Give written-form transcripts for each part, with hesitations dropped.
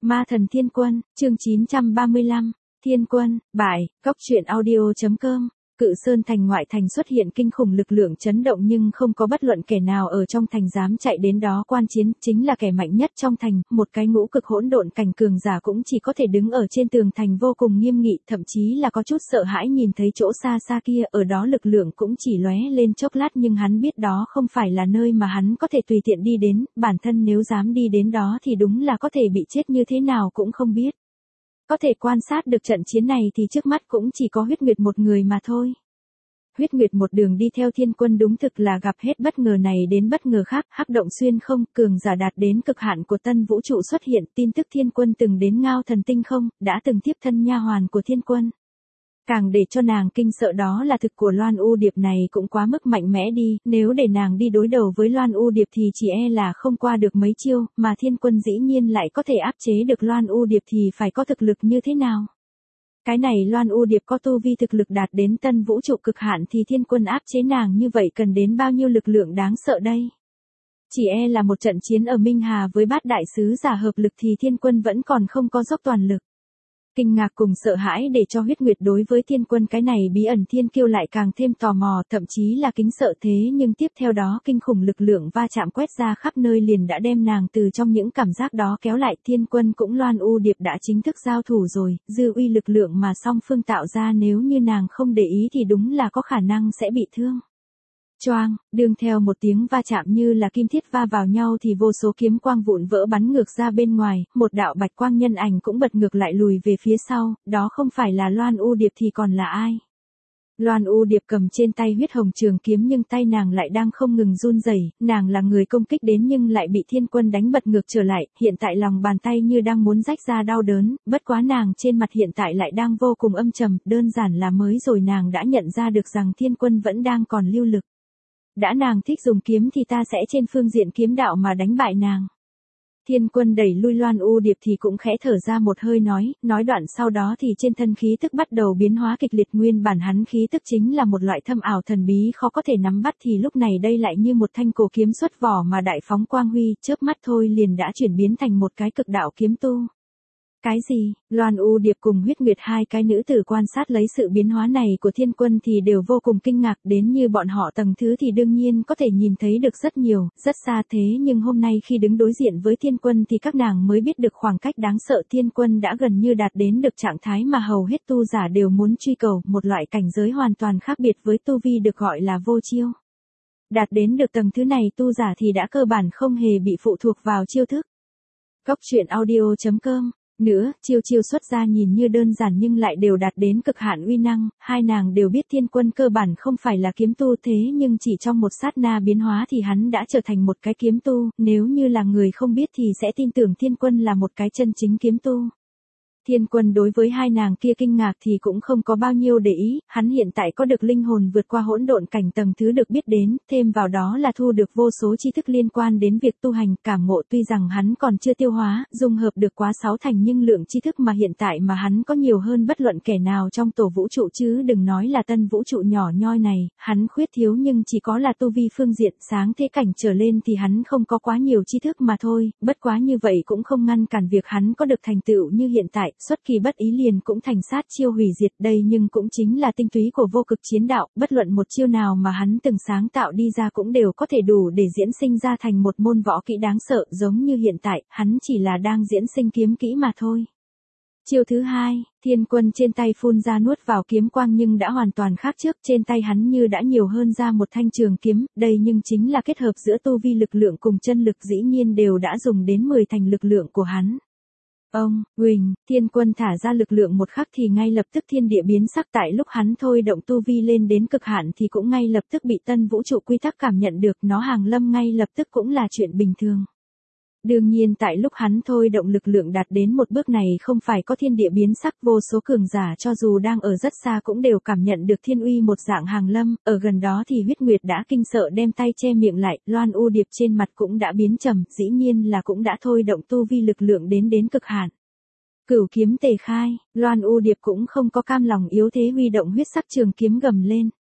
Ma thần Thiên Quân, chương 935, Thiên Quân, bại, góc truyện audio.com. Cự Sơn thành ngoại thành xuất hiện kinh khủng lực lượng chấn động nhưng không có bất luận kẻ nào ở trong thành dám chạy đến đó quan chiến, chính là kẻ mạnh nhất trong thành, một cái ngũ cực hỗn độn cảnh cường giả cũng chỉ có thể đứng ở trên tường thành vô cùng nghiêm nghị, thậm chí là có chút sợ hãi nhìn thấy chỗ xa xa kia, ở đó lực lượng cũng chỉ lóe lên chốc lát nhưng hắn biết đó không phải là nơi mà hắn có thể tùy tiện đi đến, bản thân nếu dám đi đến đó thì đúng là có thể bị chết như thế nào cũng không biết. Có thể quan sát được trận chiến này thì trước mắt cũng chỉ có Huyết Nguyệt một người mà thôi. Huyết Nguyệt một đường đi theo Thiên Quân đúng thực là gặp hết bất ngờ này đến bất ngờ khác, hắc động xuyên không, cường giả đạt đến cực hạn của tân vũ trụ xuất hiện, tin tức Thiên Quân từng đến Ngao Thần Tinh không, đã từng tiếp thân nha hoàn của Thiên Quân. Càng để cho nàng kinh sợ đó là thực của Loan U Điệp này cũng quá mức mạnh mẽ đi, nếu để nàng đi đối đầu với Loan U Điệp thì chỉ e là không qua được mấy chiêu, mà Thiên Quân dĩ nhiên lại có thể áp chế được Loan U Điệp thì phải có thực lực như thế nào. Cái này Loan U Điệp có tu vi thực lực đạt đến tân vũ trụ cực hạn thì Thiên Quân áp chế nàng như vậy cần đến bao nhiêu lực lượng đáng sợ đây. Chỉ e là một trận chiến ở Minh Hà với bát đại sứ giả hợp lực thì Thiên Quân vẫn còn không có dốc toàn lực. Kinh ngạc cùng sợ hãi để cho Huyết Nguyệt đối với Thiên Quân cái này bí ẩn thiên kiêu lại càng thêm tò mò, thậm chí là kính sợ thế nhưng tiếp theo đó kinh khủng lực lượng va chạm quét ra khắp nơi liền đã đem nàng từ trong những cảm giác đó kéo lại. Thiên Quân cũng Loan U Điệp đã chính thức giao thủ rồi, dư uy lực lượng mà song phương tạo ra nếu như nàng không để ý thì đúng là có khả năng sẽ bị thương. Choang, đương theo một tiếng va chạm như là kim thiết va vào nhau thì vô số kiếm quang vụn vỡ bắn ngược ra bên ngoài, một đạo bạch quang nhân ảnh cũng bật ngược lại lùi về phía sau, đó không phải là Loan U Điệp thì còn là ai. Loan U Điệp cầm trên tay huyết hồng trường kiếm nhưng tay nàng lại đang không ngừng run rẩy, nàng là người công kích đến nhưng lại bị Thiên Quân đánh bật ngược trở lại, hiện tại lòng bàn tay như đang muốn rách ra đau đớn, bất quá nàng trên mặt hiện tại lại đang vô cùng âm trầm, đơn giản là mới rồi nàng đã nhận ra được rằng Thiên Quân vẫn đang còn lưu lực. Đã nàng thích dùng kiếm thì ta sẽ trên phương diện kiếm đạo mà đánh bại nàng. Thiên Quân đẩy lui Loan U Điệp thì cũng khẽ thở ra một hơi nói đoạn sau đó thì trên thân khí tức bắt đầu biến hóa kịch liệt, nguyên bản hắn khí tức chính là một loại thâm ảo thần bí khó có thể nắm bắt thì lúc này đây lại như một thanh cổ kiếm xuất vỏ mà đại phóng quang huy, chớp mắt thôi liền đã chuyển biến thành một cái cực đạo kiếm tu. Cái gì? Loan U Điệp cùng Huyết Nguyệt hai cái nữ tử quan sát lấy sự biến hóa này của Thiên Quân thì đều vô cùng kinh ngạc, đến như bọn họ tầng thứ thì đương nhiên có thể nhìn thấy được rất nhiều, rất xa thế nhưng hôm nay khi đứng đối diện với Thiên Quân thì các nàng mới biết được khoảng cách đáng sợ. Thiên Quân đã gần như đạt đến được trạng thái mà hầu hết tu giả đều muốn truy cầu, một loại cảnh giới hoàn toàn khác biệt với tu vi được gọi là vô chiêu. Đạt đến được tầng thứ này tu giả thì đã cơ bản không hề bị phụ thuộc vào chiêu thức. Góc truyện audio.com. Nữa, chiêu xuất ra nhìn như đơn giản nhưng lại đều đạt đến cực hạn uy năng, hai nàng đều biết Thiên Quân cơ bản không phải là kiếm tu thế nhưng chỉ trong một sát na biến hóa thì hắn đã trở thành một cái kiếm tu, nếu như là người không biết thì sẽ tin tưởng Thiên Quân là một cái chân chính kiếm tu. Thiên Quân đối với hai nàng kia kinh ngạc thì cũng không có bao nhiêu để ý, hắn hiện tại có được linh hồn vượt qua hỗn độn cảnh tầng thứ được biết đến, thêm vào đó là thu được vô số tri thức liên quan đến việc tu hành, cảm ngộ tuy rằng hắn còn chưa tiêu hóa, dung hợp được quá 6 thành nhưng lượng tri thức mà hiện tại mà hắn có nhiều hơn bất luận kẻ nào trong tổ vũ trụ chứ đừng nói là tân vũ trụ nhỏ nhoi này, hắn khuyết thiếu nhưng chỉ có là tu vi phương diện sáng thế cảnh trở lên thì hắn không có quá nhiều tri thức mà thôi, bất quá như vậy cũng không ngăn cản việc hắn có được thành tựu như hiện tại. Xuất kỳ bất ý liền cũng thành sát chiêu hủy diệt đây nhưng cũng chính là tinh túy của vô cực chiến đạo, bất luận một chiêu nào mà hắn từng sáng tạo đi ra cũng đều có thể đủ để diễn sinh ra thành một môn võ kỹ đáng sợ, giống như hiện tại, hắn chỉ là đang diễn sinh kiếm kỹ mà thôi. Chiêu thứ hai, Thiên Quân trên tay phun ra nuốt vào kiếm quang nhưng đã hoàn toàn khác trước, trên tay hắn như đã nhiều hơn ra một thanh trường kiếm, đây nhưng chính là kết hợp giữa tu vi lực lượng cùng chân lực dĩ nhiên đều đã dùng đến 10 thành lực lượng của hắn. Ông, Huỳnh, Thiên Quân thả ra lực lượng một khắc thì ngay lập tức thiên địa biến sắc, tại lúc hắn thôi động tu vi lên đến cực hạn thì cũng ngay lập tức bị tân vũ trụ quy tắc cảm nhận được, nó hàng lâm ngay lập tức cũng là chuyện bình thường. Đương nhiên tại lúc hắn thôi động lực lượng đạt đến một bước này không phải có thiên địa biến sắc, vô số cường giả cho dù đang ở rất xa cũng đều cảm nhận được thiên uy một dạng hàng lâm, ở gần đó thì Huyết Nguyệt đã kinh sợ đem tay che miệng lại, Loan U Điệp trên mặt cũng đã biến trầm, dĩ nhiên là cũng đã thôi động tu vi lực lượng đến cực hạn. Cửu kiếm tề khai, Loan U Điệp cũng không có cam lòng yếu thế huy động huyết sắc trường kiếm gầm lên.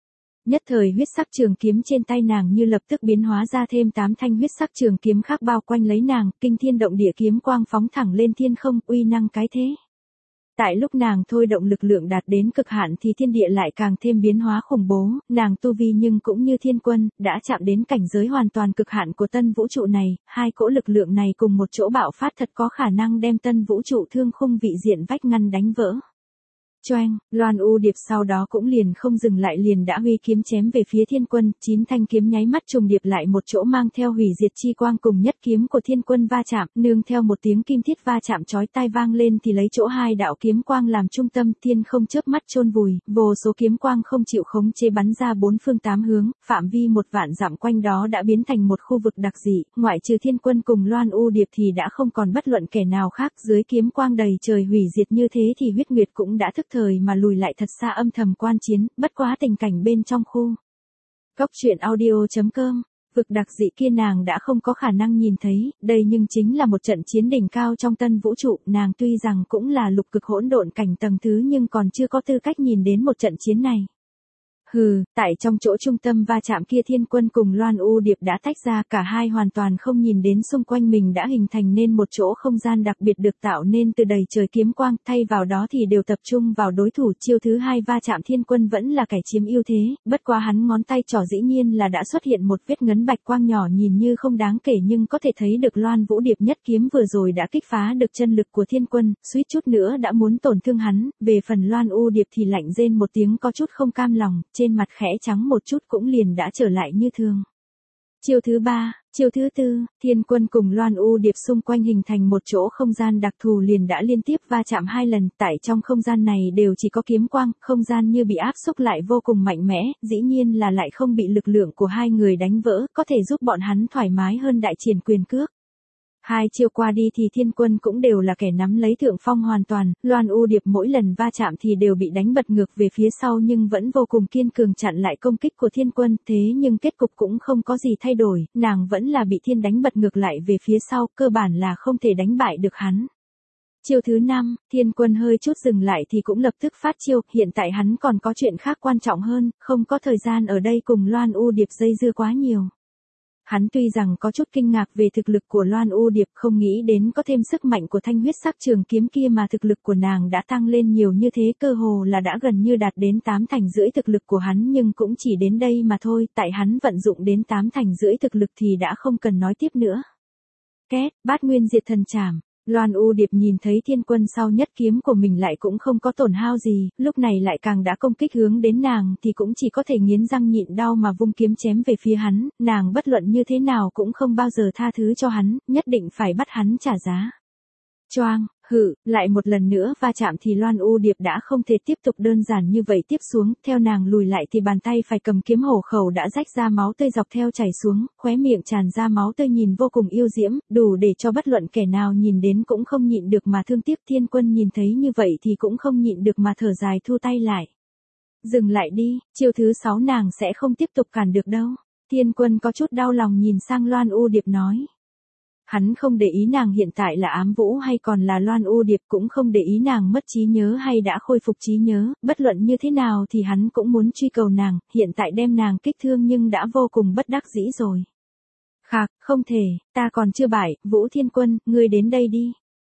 Nhất thời huyết sắc trường kiếm trên tay nàng như lập tức biến hóa ra thêm 8 thanh huyết sắc trường kiếm khác bao quanh lấy nàng, kinh thiên động địa kiếm quang phóng thẳng lên thiên không, uy năng cái thế. Tại lúc nàng thôi động lực lượng đạt đến cực hạn thì thiên địa lại càng thêm biến hóa khủng bố, nàng tu vi nhưng cũng như thiên quân, đã chạm đến cảnh giới hoàn toàn cực hạn của tân vũ trụ này, hai cỗ lực lượng này cùng một chỗ bạo phát thật có khả năng đem tân vũ trụ thương khung vị diện vách ngăn đánh vỡ. Choeng, Loan U Điệp sau đó cũng liền không dừng lại liền đã huy kiếm chém về phía thiên quân, 9 thanh kiếm nháy mắt trùng điệp lại một chỗ mang theo hủy diệt chi quang cùng nhất kiếm của thiên quân va chạm, nương theo một tiếng kim thiết va chạm chói tai vang lên thì lấy chỗ hai đạo kiếm quang làm trung tâm, thiên không chớp mắt chôn vùi, vô số kiếm quang không chịu khống chế bắn ra bốn phương tám hướng, phạm vi 1 vạn dặm quanh đó đã biến thành một khu vực đặc dị, ngoại trừ thiên quân cùng Loan U Điệp thì đã không còn bất luận kẻ nào khác, dưới kiếm quang đầy trời hủy diệt như thế thì huyết nguyệt cũng đã thức thời mà lùi lại thật xa âm thầm quan chiến, bất quá tình cảnh bên trong khu. Cốc truyện audio.com, vực đặc dị kia nàng đã không có khả năng nhìn thấy, đây nhưng chính là một trận chiến đỉnh cao trong tân vũ trụ, nàng tuy rằng cũng là lục cực hỗn độn cảnh tầng thứ nhưng còn chưa có tư cách nhìn đến một trận chiến này. Hừ, tại trong chỗ trung tâm va chạm kia thiên quân cùng Loan U Điệp đã tách ra, cả hai hoàn toàn không nhìn đến xung quanh mình đã hình thành nên một chỗ không gian đặc biệt được tạo nên từ đầy trời kiếm quang, thay vào đó thì đều tập trung vào đối thủ. Chiêu thứ hai va chạm thiên quân vẫn là kẻ chiếm ưu thế, bất quá hắn ngón tay trỏ dĩ nhiên là đã xuất hiện một vết ngấn bạch quang nhỏ nhìn như không đáng kể nhưng có thể thấy được Loan Vũ Điệp nhất kiếm vừa rồi đã kích phá được chân lực của thiên quân, suýt chút nữa đã muốn tổn thương hắn, về phần Loan U Điệp thì lạnh rên một tiếng có chút không cam lòng, trên mặt khẽ trắng một chút cũng liền đã trở lại như thường. Chiêu thứ ba, chiêu thứ tư, thiên quân cùng Loan U Điệp xung quanh hình thành một chỗ không gian đặc thù liền đã liên tiếp va chạm 2 lần, tại trong không gian này đều chỉ có kiếm quang, không gian như bị áp xúc lại vô cùng mạnh mẽ, dĩ nhiên là lại không bị lực lượng của hai người đánh vỡ, có thể giúp bọn hắn thoải mái hơn đại triển quyền cước. Hai chiêu qua đi thì thiên quân cũng đều là kẻ nắm lấy thượng phong hoàn toàn, Loan U Điệp mỗi lần va chạm thì đều bị đánh bật ngược về phía sau nhưng vẫn vô cùng kiên cường chặn lại công kích của thiên quân, thế nhưng kết cục cũng không có gì thay đổi, nàng vẫn là bị thiên đánh bật ngược lại về phía sau, cơ bản là không thể đánh bại được hắn. Chiêu thứ 5, thiên quân hơi chút dừng lại thì cũng lập tức phát chiêu, hiện tại hắn còn có chuyện khác quan trọng hơn, không có thời gian ở đây cùng Loan U Điệp dây dưa quá nhiều. Hắn tuy rằng có chút kinh ngạc về thực lực của Loan U Điệp, không nghĩ đến có thêm sức mạnh của thanh huyết sắc trường kiếm kia mà thực lực của nàng đã tăng lên nhiều như thế, cơ hồ là đã gần như đạt đến 8 thành rưỡi thực lực của hắn nhưng cũng chỉ đến đây mà thôi, tại hắn vận dụng đến 8 thành rưỡi thực lực thì đã không cần nói tiếp nữa. Két, Bát Nguyên Diệt Thần Trảm. Loan U Điệp nhìn thấy thiên quân sau nhất kiếm của mình lại cũng không có tổn hao gì, lúc này lại càng đã công kích hướng đến nàng thì cũng chỉ có thể nghiến răng nhịn đau mà vung kiếm chém về phía hắn, nàng bất luận như thế nào cũng không bao giờ tha thứ cho hắn, nhất định phải bắt hắn trả giá. Choang, lại một lần nữa va chạm thì Loan U Điệp đã không thể tiếp tục đơn giản như vậy tiếp xuống, theo nàng lùi lại thì bàn tay phải cầm kiếm hổ khẩu đã rách ra máu tươi dọc theo chảy xuống, khóe miệng tràn ra máu tươi nhìn vô cùng yêu diễm, đủ để cho bất luận kẻ nào nhìn đến cũng không nhịn được mà thương tiếc. Thiên quân nhìn thấy như vậy thì cũng không nhịn được mà thở dài thu tay lại. Dừng lại đi, chiêu thứ 6 nàng sẽ không tiếp tục cản được đâu. Thiên quân có chút đau lòng nhìn sang Loan U Điệp nói. Hắn không để ý nàng hiện tại là ám vũ hay còn là Loan U Điệp, cũng không để ý nàng mất trí nhớ hay đã khôi phục trí nhớ, bất luận như thế nào thì hắn cũng muốn truy cầu nàng, hiện tại đem nàng kích thương nhưng đã vô cùng bất đắc dĩ rồi. Khạc, không thể, ta còn chưa bại, Vũ Thiên Quân, ngươi đến đây đi.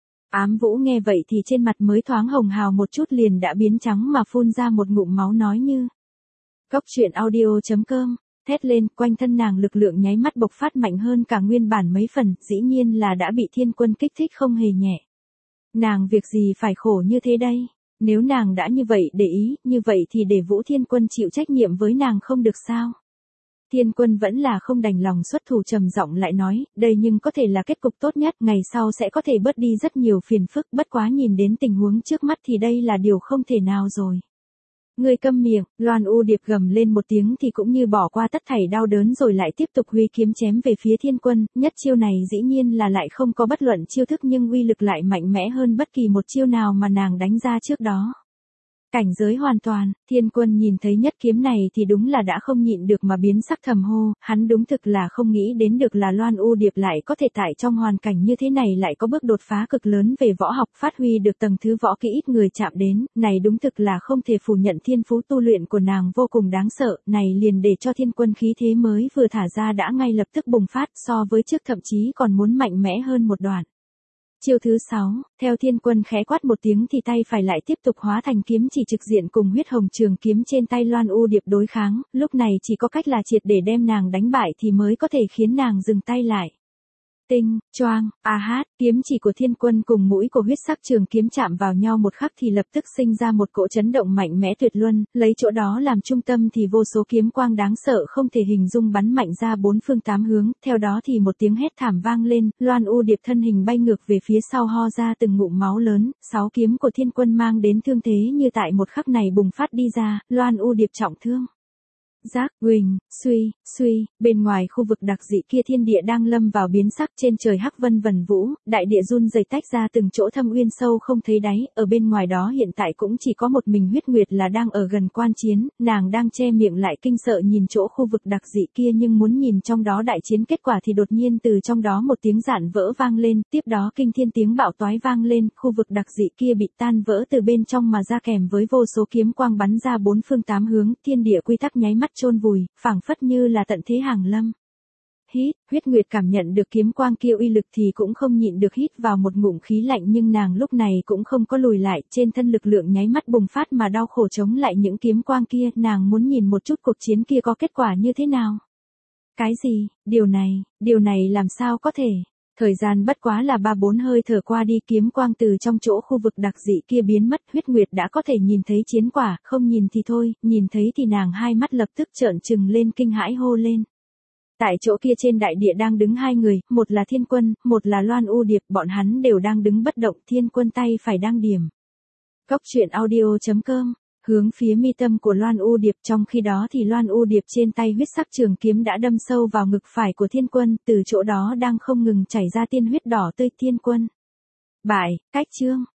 Ám Vũ nghe vậy thì trên mặt mới thoáng hồng hào một chút liền đã biến trắng mà phun ra một ngụm máu nói như. Cốc truyện audio.com. Thét lên, quanh thân nàng lực lượng nháy mắt bộc phát mạnh hơn cả nguyên bản mấy phần, dĩ nhiên là đã bị thiên quân kích thích không hề nhẹ. Nàng việc gì phải khổ như thế đây? Nếu nàng đã như vậy để ý, như vậy thì để Vũ Thiên Quân chịu trách nhiệm với nàng không được sao? Thiên Quân vẫn là không đành lòng xuất thủ, trầm giọng lại nói, đây nhưng có thể là kết cục tốt nhất, ngày sau sẽ có thể bớt đi rất nhiều phiền phức, bất quá nhìn đến tình huống trước mắt thì đây là điều không thể nào rồi. Ngươi câm miệng, Loan U Điệp gầm lên một tiếng thì cũng như bỏ qua tất thảy đau đớn rồi lại tiếp tục huy kiếm chém về phía thiên quân, nhất chiêu này dĩ nhiên là lại không có bất luận chiêu thức nhưng uy lực lại mạnh mẽ hơn bất kỳ một chiêu nào mà nàng đánh ra trước đó. Cảnh giới hoàn toàn, Thiên Quân nhìn thấy nhất kiếm này thì đúng là đã không nhịn được mà biến sắc thầm hô, hắn đúng thực là không nghĩ đến được là Loan U Điệp lại có thể tại trong hoàn cảnh như thế này lại có bước đột phá cực lớn về võ học, phát huy được tầng thứ võ kỹ ít người chạm đến, này đúng thực là không thể phủ nhận thiên phú tu luyện của nàng vô cùng đáng sợ, này liền để cho Thiên Quân khí thế mới vừa thả ra đã ngay lập tức bùng phát, so với trước thậm chí còn muốn mạnh mẽ hơn một đoạn. Chiêu thứ 6, theo Thiên Quân khẽ quát một tiếng thì tay phải lại tiếp tục hóa thành kiếm chỉ trực diện cùng huyết hồng trường kiếm trên tay Loan U Điệp đối kháng, lúc này chỉ có cách là triệt để đem nàng đánh bại thì mới có thể khiến nàng dừng tay lại. Tinh, choang, a hát, kiếm chỉ của Thiên Quân cùng mũi của huyết sắc trường kiếm chạm vào nhau một khắc thì lập tức sinh ra một cỗ chấn động mạnh mẽ tuyệt luân, lấy chỗ đó làm trung tâm thì vô số kiếm quang đáng sợ không thể hình dung bắn mạnh ra bốn phương tám hướng, theo đó thì một tiếng hét thảm vang lên, Loan U Điệp thân hình bay ngược về phía sau ho ra từng ngụm máu lớn, 6 kiếm của Thiên Quân mang đến thương thế như tại một khắc này bùng phát đi ra, Loan U Điệp trọng thương. Giác, huỳnh, suy, bên ngoài khu vực đặc dị kia thiên địa đang lâm vào biến sắc trên trời hắc vân vần vũ, đại địa run rẩy tách ra từng chỗ thâm uyên sâu không thấy đáy, ở bên ngoài đó hiện tại cũng chỉ có một mình huyết nguyệt là đang ở gần quan chiến, nàng đang che miệng lại kinh sợ nhìn chỗ khu vực đặc dị kia nhưng muốn nhìn trong đó đại chiến kết quả thì đột nhiên từ trong đó một tiếng rạn vỡ vang lên, tiếp đó kinh thiên tiếng bạo toái vang lên, khu vực đặc dị kia bị tan vỡ từ bên trong mà ra kèm với vô số kiếm quang bắn ra bốn phương tám hướng, thiên địa quy tắc nháy mắt chôn vùi, phảng phất như là tận thế hàng lâm. Hít, huyết nguyệt cảm nhận được kiếm quang kia uy lực thì cũng không nhịn được hít vào một ngụm khí lạnh nhưng nàng lúc này cũng không có lùi lại, trên thân lực lượng nháy mắt bùng phát mà đau khổ chống lại những kiếm quang kia, nàng muốn nhìn một chút cuộc chiến kia có kết quả như thế nào. Cái gì, điều này làm sao có thể. Thời gian bất quá là 3-4 hơi thở qua đi kiếm quang từ trong chỗ khu vực đặc dị kia biến mất, huyết nguyệt đã có thể nhìn thấy chiến quả, không nhìn thì thôi, nhìn thấy thì nàng hai mắt lập tức trợn trừng lên kinh hãi hô lên. Tại chỗ kia trên đại địa đang đứng hai người, một là Thiên Quân, một là Loan U Điệp, bọn hắn đều đang đứng bất động, Thiên Quân tay phải đang điểm. Góc truyện audio.com hướng phía mi tâm của Loan U Điệp, trong khi đó thì Loan U Điệp trên tay huyết sắc trường kiếm đã đâm sâu vào ngực phải của Thiên Quân, từ chỗ đó đang không ngừng chảy ra tiên huyết đỏ tươi. Thiên Quân bại, cách chương.